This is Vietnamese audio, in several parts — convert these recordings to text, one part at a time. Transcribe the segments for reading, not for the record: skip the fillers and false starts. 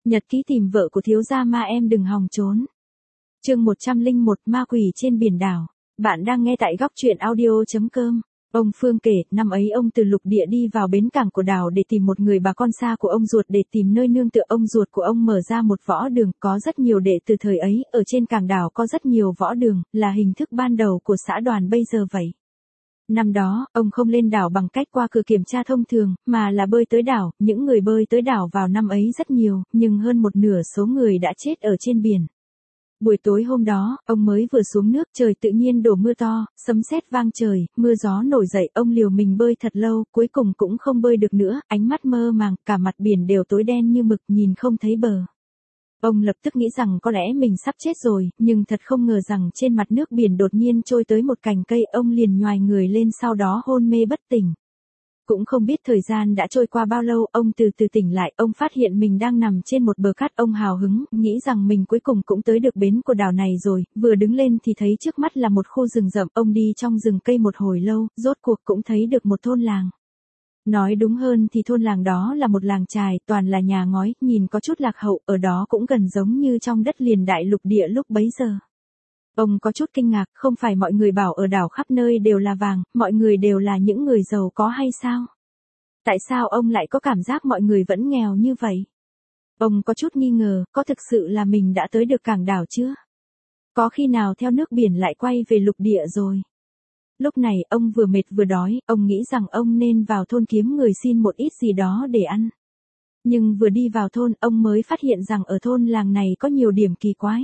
Nhật ký tìm vợ của thiếu gia ma em đừng hòng trốn. Chương 101 Ma quỷ trên biển đảo. Bạn đang nghe tại góc truyện audio.com. Ông Phương kể, năm ấy ông từ lục địa đi vào bến cảng của đảo để tìm một người bà con xa của ông ruột để tìm nơi nương tựa. Ông ruột của ông mở ra một võ đường, có rất nhiều đệ từ thời ấy, ở trên cảng đảo có rất nhiều võ đường, là hình thức ban đầu của xã đoàn bây giờ vậy. Năm đó, ông không lên đảo bằng cách qua cửa kiểm tra thông thường, mà là bơi tới đảo. Những người bơi tới đảo vào năm ấy rất nhiều, nhưng hơn một nửa số người đã chết ở trên biển. Buổi tối hôm đó, ông mới vừa xuống nước, trời tự nhiên đổ mưa to, sấm sét vang trời, mưa gió nổi dậy. Ông liều mình bơi thật lâu, cuối cùng cũng không bơi được nữa, ánh mắt mơ màng, cả mặt biển đều tối đen như mực, nhìn không thấy bờ. Ông lập tức nghĩ rằng có lẽ mình sắp chết rồi, nhưng thật không ngờ rằng trên mặt nước biển đột nhiên trôi tới một cành cây. Ông liền nhoài người lên, sau đó hôn mê bất tỉnh. Cũng không biết thời gian đã trôi qua bao lâu, ông từ từ tỉnh lại. Ông phát hiện mình đang nằm trên một bờ cát. Ông hào hứng, nghĩ rằng mình cuối cùng cũng tới được bến của đảo này rồi. Vừa đứng lên thì thấy trước mắt là một khu rừng rậm. Ông đi trong rừng cây một hồi lâu, rốt cuộc cũng thấy được một thôn làng. Nói đúng hơn thì thôn làng đó là một làng chài, toàn là nhà ngói, nhìn có chút lạc hậu, ở đó cũng gần giống như trong đất liền đại lục địa lúc bấy giờ. Ông có chút kinh ngạc, không phải mọi người bảo ở đảo khắp nơi đều là vàng, mọi người đều là những người giàu có hay sao? Tại sao ông lại có cảm giác mọi người vẫn nghèo như vậy? Ông có chút nghi ngờ, có thực sự là mình đã tới được cảng đảo chưa? Có khi nào theo nước biển lại quay về lục địa rồi? Lúc này, ông vừa mệt vừa đói, ông nghĩ rằng ông nên vào thôn kiếm người xin một ít gì đó để ăn. Nhưng vừa đi vào thôn, ông mới phát hiện rằng ở thôn làng này có nhiều điểm kỳ quái.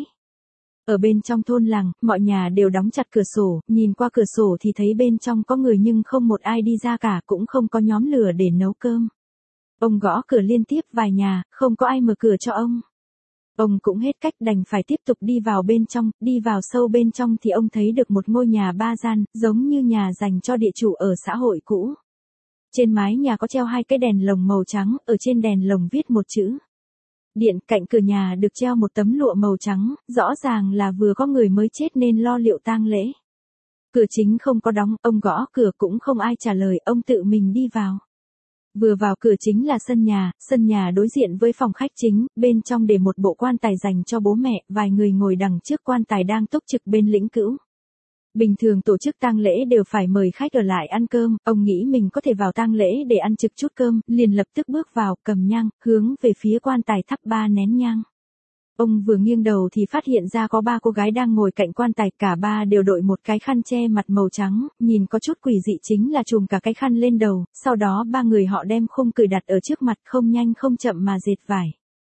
Ở bên trong thôn làng, mọi nhà đều đóng chặt cửa sổ, nhìn qua cửa sổ thì thấy bên trong có người nhưng không một ai đi ra cả, cũng không có nhóm lửa để nấu cơm. Ông gõ cửa liên tiếp vài nhà, không có ai mở cửa cho ông. Ông cũng hết cách đành phải tiếp tục đi vào bên trong. Đi vào sâu bên trong thì ông thấy được một ngôi nhà 3 gian, giống như nhà dành cho địa chủ ở xã hội cũ. Trên mái nhà có treo 2 cái đèn lồng màu trắng, ở trên đèn lồng viết một chữ điện. Cạnh cửa nhà được treo một tấm lụa màu trắng, rõ ràng là vừa có người mới chết nên lo liệu tang lễ. Cửa chính không có đóng, ông gõ cửa cũng không ai trả lời, ông tự mình đi vào. Vừa vào cửa chính là sân nhà đối diện với phòng khách chính, bên trong để một bộ quan tài dành cho bố mẹ, vài người ngồi đằng trước quan tài đang túc trực bên lĩnh cữu. Bình thường tổ chức tang lễ đều phải mời khách ở lại ăn cơm, ông nghĩ mình có thể vào tang lễ để ăn trực chút cơm, liền lập tức bước vào, cầm nhang, hướng về phía quan tài thắp 3 nén nhang. Ông vừa nghiêng đầu thì phát hiện ra có 3 cô gái đang ngồi cạnh quan tài, cả 3 đều đội một cái khăn che mặt màu trắng, nhìn có chút quỷ dị, chính là trùm cả cái khăn lên đầu, sau đó 3 người họ đem khung cửi đặt ở trước mặt, không nhanh không chậm mà dệt vải.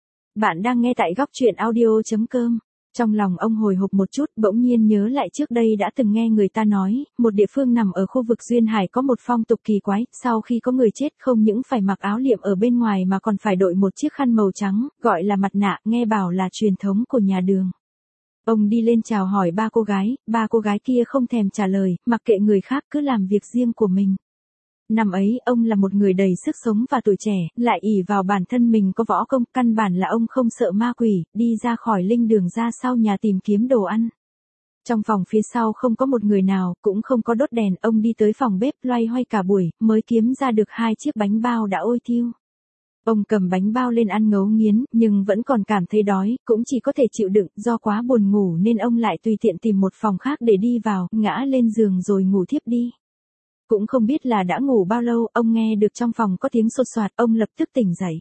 Bạn đang nghe tại góc truyện audio.com. Trong lòng ông hồi hộp một chút, bỗng nhiên nhớ lại trước đây đã từng nghe người ta nói, một địa phương nằm ở khu vực duyên hải có một phong tục kỳ quái, sau khi có người chết không những phải mặc áo liệm ở bên ngoài mà còn phải đội một chiếc khăn màu trắng, gọi là mặt nạ, nghe bảo là truyền thống của nhà Đường. Ông đi lên chào hỏi 3 cô gái kia không thèm trả lời, mặc kệ người khác cứ làm việc riêng của mình. Năm ấy, ông là một người đầy sức sống và tuổi trẻ, lại ỷ vào bản thân mình có võ công, căn bản là ông không sợ ma quỷ, đi ra khỏi linh đường ra sau nhà tìm kiếm đồ ăn. Trong phòng phía sau không có một người nào, cũng không có đốt đèn, ông đi tới phòng bếp loay hoay cả buổi, mới kiếm ra được 2 chiếc bánh bao đã ôi thiêu. Ông cầm bánh bao lên ăn ngấu nghiến, nhưng vẫn còn cảm thấy đói, cũng chỉ có thể chịu đựng, do quá buồn ngủ nên ông lại tùy tiện tìm một phòng khác để đi vào, ngã lên giường rồi ngủ thiếp đi. Cũng không biết là đã ngủ bao lâu, ông nghe được trong phòng có tiếng xột xoạt, ông lập tức tỉnh dậy.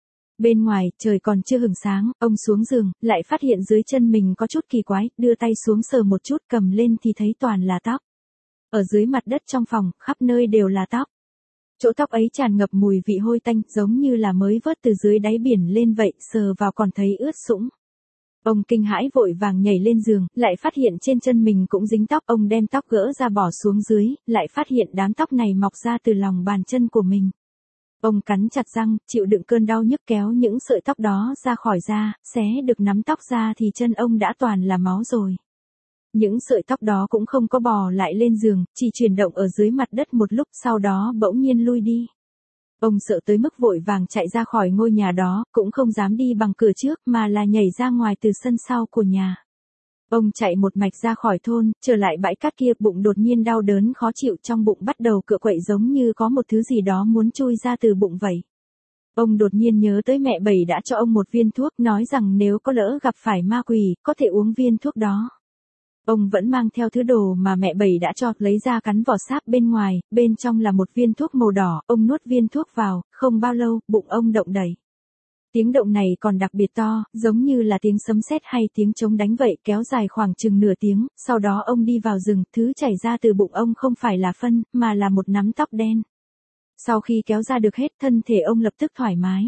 Bên ngoài, trời còn chưa hửng sáng, ông xuống giường, lại phát hiện dưới chân mình có chút kỳ quái, đưa tay xuống sờ một chút, cầm lên thì thấy toàn là tóc. Ở dưới mặt đất trong phòng, khắp nơi đều là tóc. Chỗ tóc ấy tràn ngập mùi vị hôi tanh, giống như là mới vớt từ dưới đáy biển lên vậy, sờ vào còn thấy ướt sũng. Ông kinh hãi vội vàng nhảy lên giường, lại phát hiện trên chân mình cũng dính tóc, ông đem tóc gỡ ra bỏ xuống dưới, lại phát hiện đám tóc này mọc ra từ lòng bàn chân của mình. Ông cắn chặt răng, chịu đựng cơn đau nhức kéo những sợi tóc đó ra khỏi da, xé được nắm tóc ra thì chân ông đã toàn là máu rồi. Những sợi tóc đó cũng không có bò lại lên giường, chỉ chuyển động ở dưới mặt đất một lúc, sau đó bỗng nhiên lui đi. Ông sợ tới mức vội vàng chạy ra khỏi ngôi nhà đó, cũng không dám đi bằng cửa trước mà là nhảy ra ngoài từ sân sau của nhà. Ông chạy một mạch ra khỏi thôn, trở lại bãi cát kia, bụng đột nhiên đau đớn khó chịu, trong bụng bắt đầu cựa quậy giống như có một thứ gì đó muốn chui ra từ bụng vậy. Ông đột nhiên nhớ tới mẹ Bảy đã cho ông một viên thuốc, nói rằng nếu có lỡ gặp phải ma quỷ, có thể uống viên thuốc đó. Ông vẫn mang theo thứ đồ mà mẹ Bảy đã cho, lấy ra cắn vỏ sáp bên ngoài, bên trong là một viên thuốc màu đỏ, ông nuốt viên thuốc vào, không bao lâu, bụng ông động đẩy. Tiếng động này còn đặc biệt to, giống như là tiếng sấm sét hay tiếng trống đánh vậy, kéo dài khoảng chừng nửa tiếng, sau đó ông đi vào rừng, thứ chảy ra từ bụng ông không phải là phân, mà là một nắm tóc đen. Sau khi kéo ra được hết, thân thể ông lập tức thoải mái.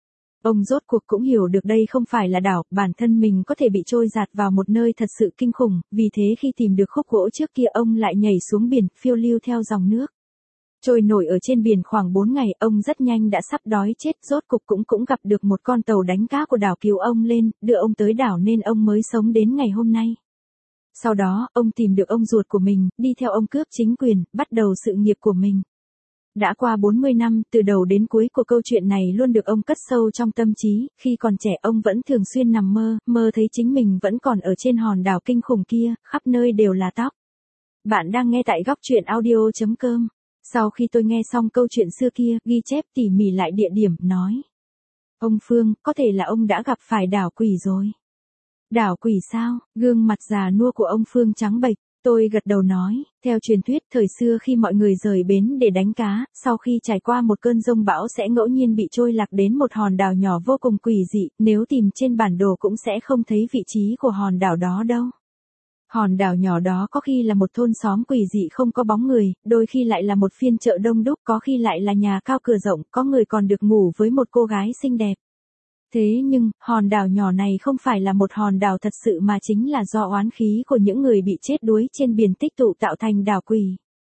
Ông rốt cuộc cũng hiểu được đây không phải là đảo, bản thân mình có thể bị trôi dạt vào một nơi thật sự kinh khủng, vì thế khi tìm được khúc gỗ trước kia ông lại nhảy xuống biển, phiêu lưu theo dòng nước. Trôi nổi ở trên biển khoảng 4 ngày, ông rất nhanh đã sắp đói chết, rốt cục cũng gặp được một con tàu đánh cá của đảo cứu ông lên, đưa ông tới đảo nên ông mới sống đến ngày hôm nay. Sau đó, ông tìm được ông ruột của mình, đi theo ông cướp chính quyền, bắt đầu sự nghiệp của mình. Đã qua 40 năm, từ đầu đến cuối của câu chuyện này luôn được ông cất sâu trong tâm trí, khi còn trẻ ông vẫn thường xuyên nằm mơ thấy chính mình vẫn còn ở trên hòn đảo kinh khủng kia, khắp nơi đều là tóc. Bạn đang nghe tại góc truyện audio.com. Sau khi tôi nghe xong câu chuyện xưa kia, ghi chép tỉ mỉ lại địa điểm, nói. Ông Phương, có thể là ông đã gặp phải đảo quỷ rồi. Đảo quỷ sao? Gương mặt già nua của ông Phương trắng bệch. Tôi gật đầu nói, theo truyền thuyết thời xưa khi mọi người rời bến để đánh cá, sau khi trải qua một cơn giông bão sẽ ngẫu nhiên bị trôi lạc đến một hòn đảo nhỏ vô cùng quỷ dị, nếu tìm trên bản đồ cũng sẽ không thấy vị trí của hòn đảo đó đâu. Hòn đảo nhỏ đó có khi là một thôn xóm quỷ dị không có bóng người, đôi khi lại là một phiên chợ đông đúc, có khi lại là nhà cao cửa rộng, có người còn được ngủ với một cô gái xinh đẹp. Thế nhưng, hòn đảo nhỏ này không phải là một hòn đảo thật sự mà chính là do oán khí của những người bị chết đuối trên biển tích tụ tạo thành đảo quỷ.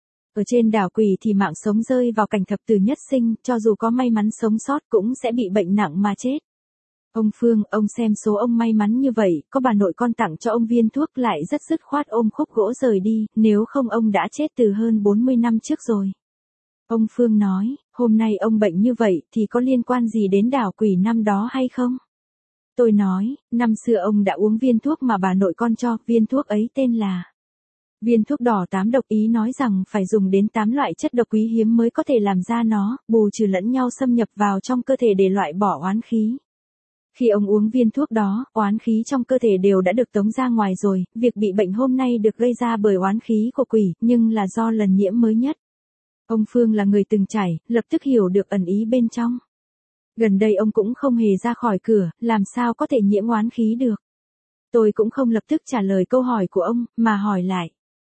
Ở trên đảo quỷ thì mạng sống rơi vào cảnh thập tử nhất sinh, cho dù có may mắn sống sót cũng sẽ bị bệnh nặng mà chết. Ông Phương, ông xem số ông may mắn như vậy, có bà nội con tặng cho ông viên thuốc lại rất dứt khoát ôm khúc gỗ rời đi, nếu không ông đã chết từ hơn 40 năm trước rồi. Ông Phương nói, hôm nay ông bệnh như vậy thì có liên quan gì đến đảo quỷ năm đó hay không? Tôi nói, năm xưa ông đã uống viên thuốc mà bà nội con cho, viên thuốc ấy tên là viên thuốc đỏ 8 độc, ý nói rằng phải dùng đến 8 loại chất độc quý hiếm mới có thể làm ra nó, bù trừ lẫn nhau xâm nhập vào trong cơ thể để loại bỏ oán khí. Khi ông uống viên thuốc đó, oán khí trong cơ thể đều đã được tống ra ngoài rồi, việc bị bệnh hôm nay được gây ra bởi oán khí của quỷ, nhưng là do lần nhiễm mới nhất. Ông Phương là người từng trải, lập tức hiểu được ẩn ý bên trong. Gần đây ông cũng không hề ra khỏi cửa, làm sao có thể nhiễm oán khí được. Tôi cũng không lập tức trả lời câu hỏi của ông, mà hỏi lại.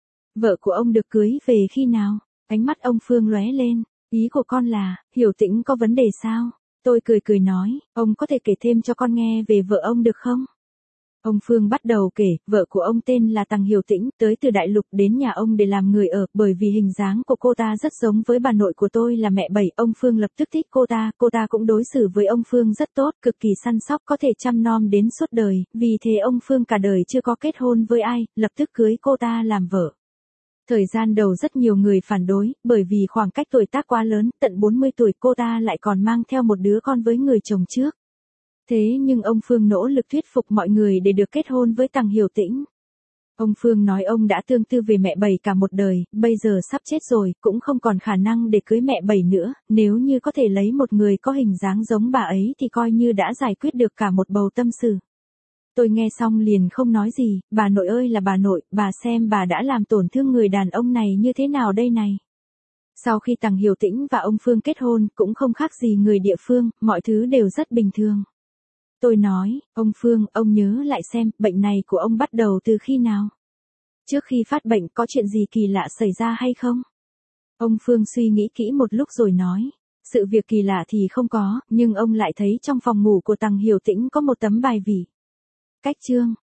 Vợ của ông được cưới về khi nào? Ánh mắt ông Phương lóe lên, ý của con là, Hiểu Tĩnh có vấn đề sao? Tôi cười nói, ông có thể kể thêm cho con nghe về vợ ông được không? Ông Phương bắt đầu kể, vợ của ông tên là Tằng Hiểu Tĩnh, tới từ đại lục đến nhà ông để làm người ở, bởi vì hình dáng của cô ta rất giống với bà nội của tôi là mẹ Bảy, ông Phương lập tức thích cô ta cũng đối xử với ông Phương rất tốt, cực kỳ săn sóc, có thể chăm nom đến suốt đời, vì thế ông Phương cả đời chưa có kết hôn với ai, lập tức cưới cô ta làm vợ. Thời gian đầu rất nhiều người phản đối, bởi vì khoảng cách tuổi tác quá lớn, tận 40 tuổi cô ta lại còn mang theo một đứa con với người chồng trước. Thế nhưng ông Phương nỗ lực thuyết phục mọi người để được kết hôn với Tằng Hiểu Tĩnh. Ông Phương nói ông đã tương tư về mẹ Bảy cả một đời, bây giờ sắp chết rồi, cũng không còn khả năng để cưới mẹ Bảy nữa, nếu như có thể lấy một người có hình dáng giống bà ấy thì coi như đã giải quyết được cả một bầu tâm sự. Tôi nghe xong liền không nói gì, bà nội ơi là bà nội, bà xem bà đã làm tổn thương người đàn ông này như thế nào đây này. Sau khi Tằng Hiểu Tĩnh và ông Phương kết hôn, cũng không khác gì người địa phương, mọi thứ đều rất bình thường. Tôi nói, ông Phương, ông nhớ lại xem, bệnh này của ông bắt đầu từ khi nào? Trước khi phát bệnh có chuyện gì kỳ lạ xảy ra hay không? Ông Phương suy nghĩ kỹ một lúc rồi nói, sự việc kỳ lạ thì không có, nhưng ông lại thấy trong phòng ngủ của Tằng Hiểu Tĩnh có một tấm bài vị. Cách chương,